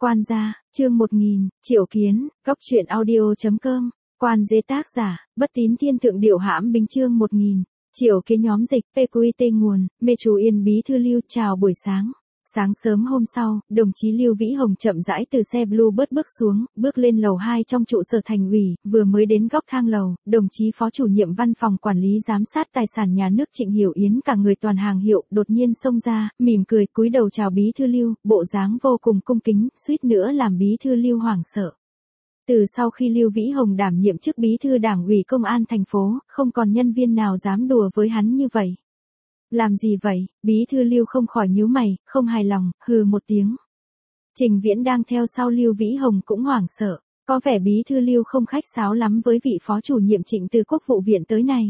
Quan gia, chương 1000, Triệu Kiến, góc truyện audio.com, Quan dế tác giả, Bất Tín Thiên Thượng Điệu Hãm Bính chương 1000, Triệu Kiến nhóm dịch, PQT nguồn, Mê Chú Yên Bí Thư Lưu chào buổi sáng. Sáng sớm hôm sau, đồng chí Lưu Vĩ Hồng chậm rãi từ xe Bluebird bước xuống, bước lên lầu 2 trong trụ sở thành ủy, vừa mới đến góc thang lầu, đồng chí phó chủ nhiệm văn phòng quản lý giám sát tài sản nhà nước Trịnh Hiểu Yến cả người toàn hàng hiệu, đột nhiên xông ra, mỉm cười cúi đầu chào Bí Thư Lưu, bộ dáng vô cùng cung kính, suýt nữa làm Bí Thư Lưu hoảng sợ. Từ sau khi Lưu Vĩ Hồng đảm nhiệm chức Bí Thư Đảng ủy Công an thành phố, không còn nhân viên nào dám đùa với hắn như vậy. Làm gì vậy? Bí Thư Lưu không khỏi nhíu mày, không hài lòng, hừ một tiếng. Trình Viễn đang theo sau Lưu Vĩ Hồng cũng hoảng sợ, có vẻ Bí Thư Lưu không khách sáo lắm với vị phó chủ nhiệm Trịnh từ Quốc vụ viện tới này.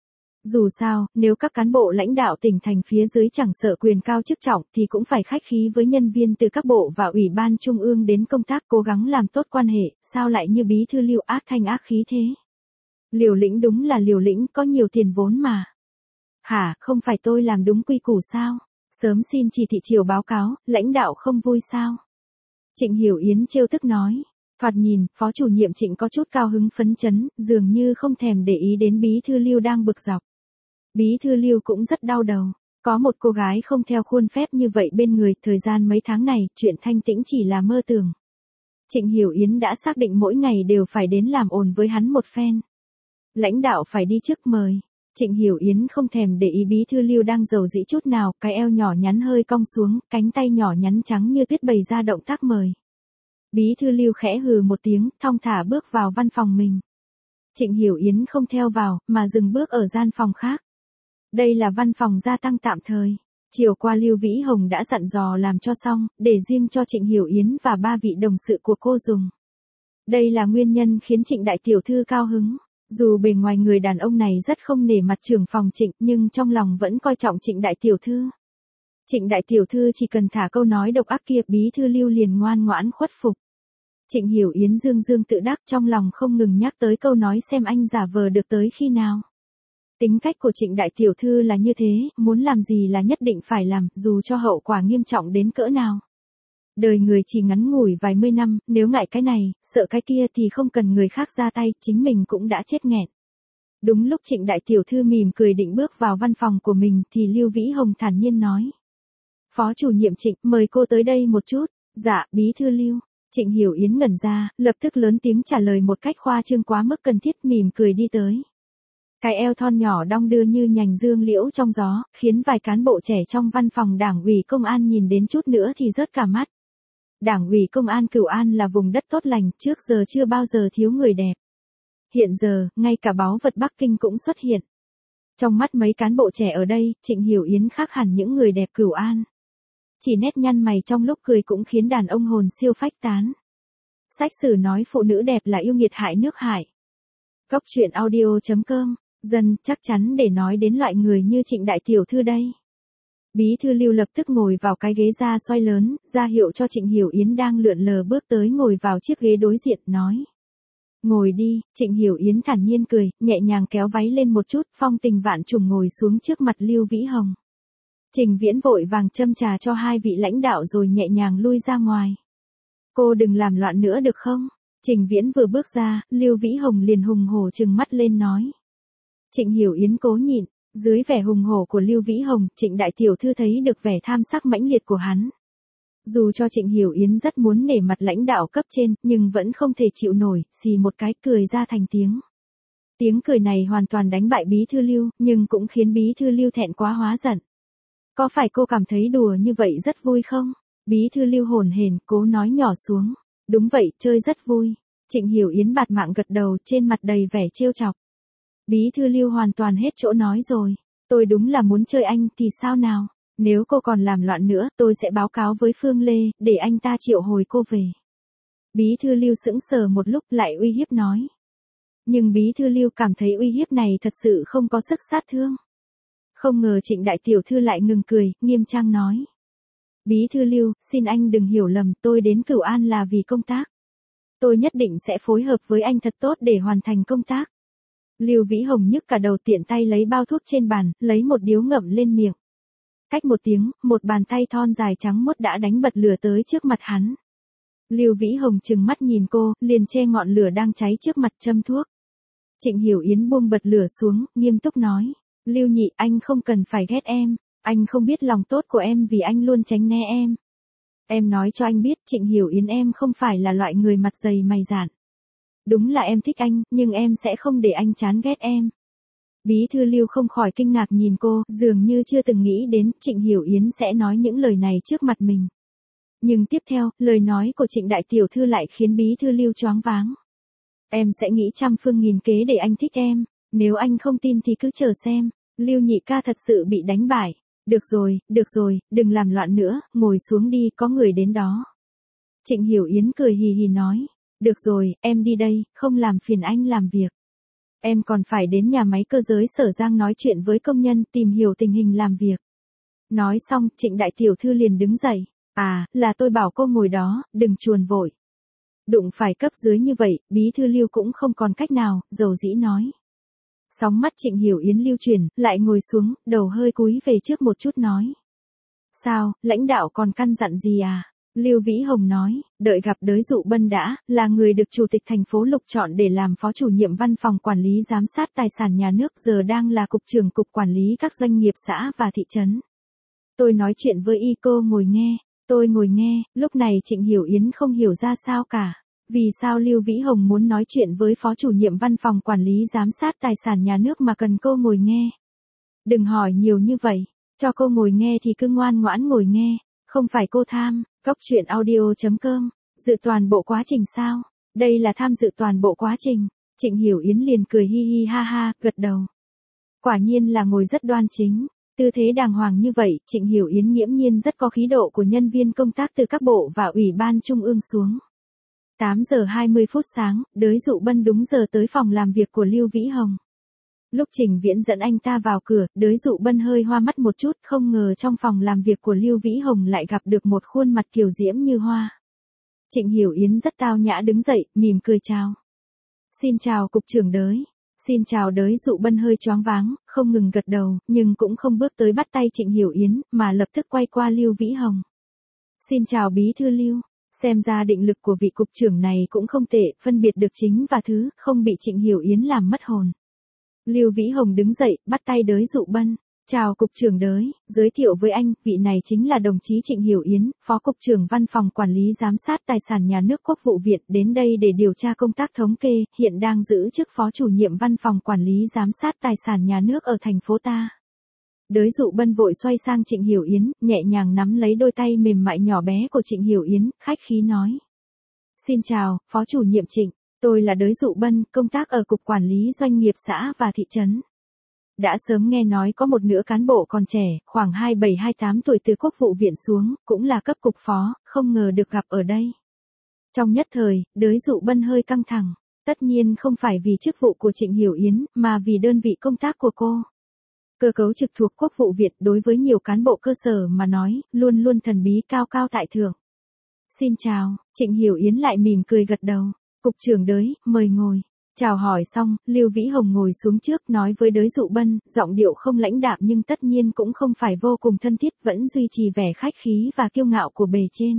Dù sao, nếu các cán bộ lãnh đạo tỉnh thành phía dưới chẳng sợ quyền cao chức trọng thì cũng phải khách khí với nhân viên từ các bộ và ủy ban trung ương đến công tác cố gắng làm tốt quan hệ, sao lại như Bí Thư Lưu ác thanh ác khí thế? Liều lĩnh đúng là liều lĩnh, có nhiều tiền vốn mà. Hả, không phải tôi làm đúng quy củ sao? Sớm xin chỉ thị chiều báo cáo, lãnh đạo không vui sao? Trịnh Hiểu Yến trêu tức nói. Thoạt nhìn, phó chủ nhiệm Trịnh có chút cao hứng phấn chấn, dường như không thèm để ý đến Bí Thư Lưu đang bực dọc. Bí Thư Lưu cũng rất đau đầu. Có một cô gái không theo khuôn phép như vậy bên người, thời gian mấy tháng này, chuyện thanh tĩnh chỉ là mơ tưởng. Trịnh Hiểu Yến đã xác định mỗi ngày đều phải đến làm ồn với hắn một phen. Lãnh đạo phải đi trước mời. Trịnh Hiểu Yến không thèm để ý Bí Thư Lưu đang rầu rĩ chút nào, cái eo nhỏ nhắn hơi cong xuống, cánh tay nhỏ nhắn trắng như tuyết bày ra động tác mời. Bí Thư Lưu khẽ hừ một tiếng, thong thả bước vào văn phòng mình. Trịnh Hiểu Yến không theo vào, mà dừng bước ở gian phòng khác. Đây là văn phòng gia tăng tạm thời. Chiều qua Lưu Vĩ Hồng đã dặn dò làm cho xong, để riêng cho Trịnh Hiểu Yến và 3 vị đồng sự của cô dùng. Đây là nguyên nhân khiến Trịnh đại tiểu thư cao hứng. Dù bề ngoài người đàn ông này rất không nể mặt trưởng phòng Trịnh, nhưng trong lòng vẫn coi trọng Trịnh đại tiểu thư. Trịnh đại tiểu thư chỉ cần thả câu nói độc ác kia, Bí Thư Lưu liền ngoan ngoãn khuất phục. Trịnh Hiểu Yến dương dương tự đắc, trong lòng không ngừng nhắc tới câu nói xem anh giả vờ được tới khi nào. Tính cách của Trịnh đại tiểu thư là như thế, muốn làm gì là nhất định phải làm, dù cho hậu quả nghiêm trọng đến cỡ nào. Đời người chỉ ngắn ngủi vài mươi năm, nếu ngại cái này, sợ cái kia thì không cần người khác ra tay, chính mình cũng đã chết nghẹn. Đúng lúc Trịnh đại tiểu thư mỉm cười định bước vào văn phòng của mình thì Lưu Vĩ Hồng thản nhiên nói. Phó chủ nhiệm Trịnh, mời cô tới đây một chút. Dạ, Bí Thư Lưu. Trịnh Hiểu Yến ngẩn ra, lập tức lớn tiếng trả lời một cách khoa trương quá mức cần thiết, mỉm cười đi tới. Cái eo thon nhỏ đong đưa như nhành dương liễu trong gió, khiến vài cán bộ trẻ trong văn phòng Đảng ủy Công an nhìn đến chút nữa thì rớt cả mắt. Đảng ủy Công an Cửu An là vùng đất tốt lành, trước giờ chưa bao giờ thiếu người đẹp. Hiện giờ, ngay cả báu vật Bắc Kinh cũng xuất hiện. Trong mắt mấy cán bộ trẻ ở đây, Trịnh Hiểu Yến khác hẳn những người đẹp Cửu An. Chỉ nét nhăn mày trong lúc cười cũng khiến đàn ông hồn siêu phách tán. Sách sử nói phụ nữ đẹp là yêu nghiệt hại nước hại. Góc truyện audio.com, dân chắc chắn để nói đến loại người như Trịnh đại tiểu thư đây. Bí Thư Lưu lập tức ngồi vào cái ghế da xoay lớn, ra hiệu cho Trịnh Hiểu Yến đang lượn lờ bước tới ngồi vào chiếc ghế đối diện, nói. Ngồi đi, Trịnh Hiểu Yến thản nhiên cười, nhẹ nhàng kéo váy lên một chút, phong tình vạn trùng ngồi xuống trước mặt Lưu Vĩ Hồng. Trình Viễn vội vàng châm trà cho hai vị lãnh đạo rồi nhẹ nhàng lui ra ngoài. Cô đừng làm loạn nữa được không? Trình Viễn vừa bước ra, Lưu Vĩ Hồng liền hùng hổ trừng mắt lên nói. Trịnh Hiểu Yến cố nhịn. Dưới vẻ hùng hổ của Lưu Vĩ Hồng, Trịnh đại tiểu thư thấy được vẻ tham sắc mãnh liệt của hắn. Dù cho Trịnh Hiểu Yến rất muốn nể mặt lãnh đạo cấp trên, nhưng vẫn không thể chịu nổi, xì một cái cười ra thành tiếng. Tiếng cười này hoàn toàn đánh bại Bí Thư Lưu, nhưng cũng khiến Bí Thư Lưu thẹn quá hóa giận. Có phải cô cảm thấy đùa như vậy rất vui không? Bí Thư Lưu hồn hển, cố nói nhỏ xuống. Đúng vậy, chơi rất vui. Trịnh Hiểu Yến bạt mạng gật đầu, trên mặt đầy vẻ trêu chọc. Bí Thư Lưu hoàn toàn hết chỗ nói rồi. Tôi đúng là muốn chơi anh thì sao nào? Nếu cô còn làm loạn nữa, tôi sẽ báo cáo với Phương Lê, để anh ta triệu hồi cô về. Bí Thư Lưu sững sờ một lúc lại uy hiếp nói. Nhưng Bí Thư Lưu cảm thấy uy hiếp này thật sự không có sức sát thương. Không ngờ Trịnh đại tiểu thư lại ngừng cười, nghiêm trang nói. Bí Thư Lưu, xin anh đừng hiểu lầm, tôi đến Cửu An là vì công tác. Tôi nhất định sẽ phối hợp với anh thật tốt để hoàn thành công tác. Lưu Vĩ Hồng nhức cả đầu, tiện tay lấy bao thuốc trên bàn, lấy một điếu ngậm lên miệng. Cách một tiếng, một bàn tay thon dài trắng muốt đã đánh bật lửa tới trước mặt hắn. Lưu Vĩ Hồng trừng mắt nhìn cô, liền che ngọn lửa đang cháy trước mặt châm thuốc. Trịnh Hiểu Yến buông bật lửa xuống, nghiêm túc nói. Lưu Nhị, anh không cần phải ghét em. Anh không biết lòng tốt của em vì anh luôn tránh né em. Em nói cho anh biết Trịnh Hiểu Yến em không phải là loại người mặt dày mày dạn. Đúng là em thích anh, nhưng em sẽ không để anh chán ghét em. Bí thư Lưu không khỏi kinh ngạc nhìn cô, dường như chưa từng nghĩ đến Trịnh Hiểu Yến sẽ nói những lời này trước mặt mình. Nhưng tiếp theo, lời nói của Trịnh đại tiểu thư lại khiến bí thư Lưu choáng váng. Em sẽ nghĩ trăm phương nghìn kế để anh thích em, nếu anh không tin thì cứ chờ xem. Lưu Nhị ca thật sự bị đánh bại. Được rồi, đừng làm loạn nữa, ngồi xuống đi, có người đến đó. Trịnh Hiểu Yến cười hì hì nói. Được rồi, em đi đây, không làm phiền anh làm việc. Em còn phải đến nhà máy cơ giới Sở Giang nói chuyện với công nhân, tìm hiểu tình hình làm việc. Nói xong, Trịnh đại tiểu thư liền đứng dậy. À, là tôi bảo cô ngồi đó, đừng chuồn vội. Đụng phải cấp dưới như vậy, bí thư Lưu cũng không còn cách nào, dầu dĩ nói. Sóng mắt Trịnh Hiểu Yến lưu chuyển, lại ngồi xuống, đầu hơi cúi về trước một chút nói. Sao, lãnh đạo còn căn dặn gì à? Lưu Vĩ Hồng nói, đợi gặp Đới Dụ Bân đã, là người được Chủ tịch thành phố Lục chọn để làm phó chủ nhiệm văn phòng quản lý giám sát tài sản nhà nước, giờ đang là cục trưởng cục quản lý các doanh nghiệp xã và thị trấn. Tôi nói chuyện với cô ngồi nghe, tôi ngồi nghe, lúc này Trịnh Hiểu Yến không hiểu ra sao cả. Vì sao Lưu Vĩ Hồng muốn nói chuyện với phó chủ nhiệm văn phòng quản lý giám sát tài sản nhà nước mà cần cô ngồi nghe? Đừng hỏi nhiều như vậy, cho cô ngồi nghe thì cứ ngoan ngoãn ngồi nghe, không phải cô tham. Truyện audio.com, dự toàn bộ quá trình sao? Đây là tham dự toàn bộ quá trình. Trịnh Hiểu Yến liền cười hi hi ha ha, gật đầu. Quả nhiên là ngồi rất đoan chính, tư thế đàng hoàng như vậy, Trịnh Hiểu Yến nghiễm nhiên rất có khí độ của nhân viên công tác từ các bộ và ủy ban trung ương xuống. 8 giờ 20 phút sáng, Đới Dụ Bân đúng giờ tới phòng làm việc của Lưu Vĩ Hồng. Lúc Trình Viễn dẫn anh ta vào cửa, Đới Dụ Bân hơi hoa mắt một chút, không ngờ trong phòng làm việc của Lưu Vĩ Hồng lại gặp được một khuôn mặt kiều diễm như hoa. Trịnh Hiểu Yến rất tao nhã đứng dậy, mỉm cười chào. Xin chào cục trưởng Đới. Xin chào. Đới Dụ Bân hơi choáng váng, không ngừng gật đầu, nhưng cũng không bước tới bắt tay Trịnh Hiểu Yến, mà lập tức quay qua Lưu Vĩ Hồng. Xin chào bí thư Lưu. Xem ra định lực của vị cục trưởng này cũng không tệ, phân biệt được chính và thứ, không bị Trịnh Hiểu Yến làm mất hồn. Lưu Vĩ Hồng đứng dậy, bắt tay Đới Dụ Bân. Chào cục trưởng Đới, giới thiệu với anh, vị này chính là đồng chí Trịnh Hiểu Yến, phó cục trưởng văn phòng quản lý giám sát tài sản nhà nước Quốc vụ viện, đến đây để điều tra công tác thống kê, hiện đang giữ chức phó chủ nhiệm văn phòng quản lý giám sát tài sản nhà nước ở thành phố ta. Đới Dụ Bân vội xoay sang Trịnh Hiểu Yến, nhẹ nhàng nắm lấy đôi tay mềm mại nhỏ bé của Trịnh Hiểu Yến, khách khí nói. Xin chào, phó chủ nhiệm Trịnh, tôi là Đới Dụ Bân, công tác ở cục quản lý doanh nghiệp xã và thị trấn. Đã sớm nghe nói có một nửa cán bộ còn trẻ, khoảng 27-28 tuổi từ Quốc vụ viện xuống, cũng là cấp cục phó, không ngờ được gặp ở đây. Trong nhất thời, Đới Dụ Bân hơi căng thẳng, tất nhiên không phải vì chức vụ của Trịnh Hiểu Yến, mà vì đơn vị công tác của cô. Cơ cấu trực thuộc Quốc vụ viện đối với nhiều cán bộ cơ sở mà nói, luôn luôn thần bí cao cao tại thượng. Xin chào, Trịnh Hiểu Yến lại mỉm cười gật đầu. Cục trưởng Đới, mời ngồi. Chào hỏi xong, Lưu Vĩ Hồng ngồi xuống trước nói với Đới Dụ Bân, giọng điệu không lãnh đạm nhưng tất nhiên cũng không phải vô cùng thân thiết, vẫn duy trì vẻ khách khí và kiêu ngạo của bề trên.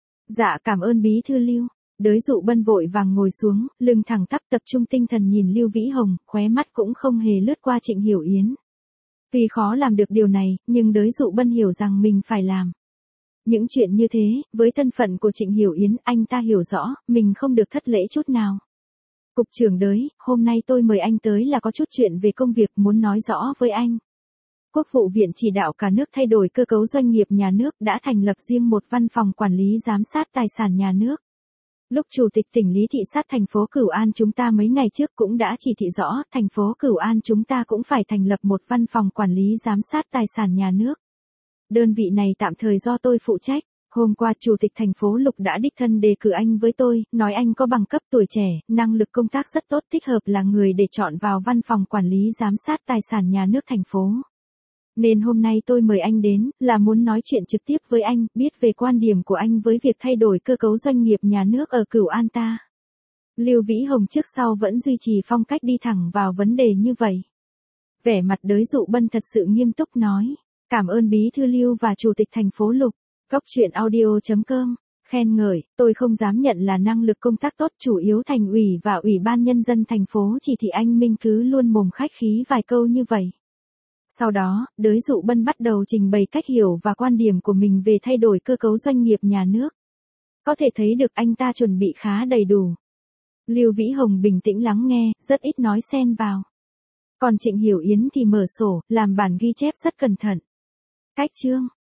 Dạ cảm ơn bí thư Lưu. Đới Dụ Bân vội vàng ngồi xuống, lưng thẳng tắp tập trung tinh thần nhìn Lưu Vĩ Hồng, khóe mắt cũng không hề lướt qua Trịnh Hiểu Yến. Tuy khó làm được điều này, nhưng Đới Dụ Bân hiểu rằng mình phải làm. Những chuyện như thế, với thân phận của Trịnh Hiểu Yến, anh ta hiểu rõ, mình không được thất lễ chút nào. Cục trưởng Đới, hôm nay tôi mời anh tới là có chút chuyện về công việc muốn nói rõ với anh. Quốc vụ viện chỉ đạo cả nước thay đổi cơ cấu doanh nghiệp nhà nước, đã thành lập riêng một văn phòng quản lý giám sát tài sản nhà nước. Lúc Chủ tịch tỉnh Lý thị sát thành phố Cửu An chúng ta mấy ngày trước cũng đã chỉ thị rõ, thành phố Cửu An chúng ta cũng phải thành lập một văn phòng quản lý giám sát tài sản nhà nước. Đơn vị này tạm thời do tôi phụ trách. Hôm qua Chủ tịch thành phố Lục đã đích thân đề cử anh với tôi, nói anh có bằng cấp, tuổi trẻ, năng lực công tác rất tốt, thích hợp là người để chọn vào văn phòng quản lý giám sát tài sản nhà nước thành phố. Nên hôm nay tôi mời anh đến, là muốn nói chuyện trực tiếp với anh, biết về quan điểm của anh với việc thay đổi cơ cấu doanh nghiệp nhà nước ở Cửu An ta. Lưu Vĩ Hồng trước sau vẫn duy trì phong cách đi thẳng vào vấn đề như vậy. Vẻ mặt Đới Dụ Bân thật sự nghiêm túc nói. Cảm ơn bí thư Lưu và Chủ tịch thành phố Lục. Truyện audio.com Khen ngợi, tôi không dám nhận là năng lực công tác tốt, chủ yếu thành ủy và ủy ban nhân dân thành phố chỉ thị anh Minh cứ luôn mồm khách khí vài câu như vậy. Sau đó, Đới Dụ Bân bắt đầu trình bày cách hiểu và quan điểm của mình về thay đổi cơ cấu doanh nghiệp nhà nước. Có thể thấy được anh ta chuẩn bị khá đầy đủ. Lưu Vĩ Hồng bình tĩnh lắng nghe, rất ít nói xen vào. Còn Trịnh Hiểu Yến thì mở sổ, làm bản ghi chép rất cẩn thận. Cách chương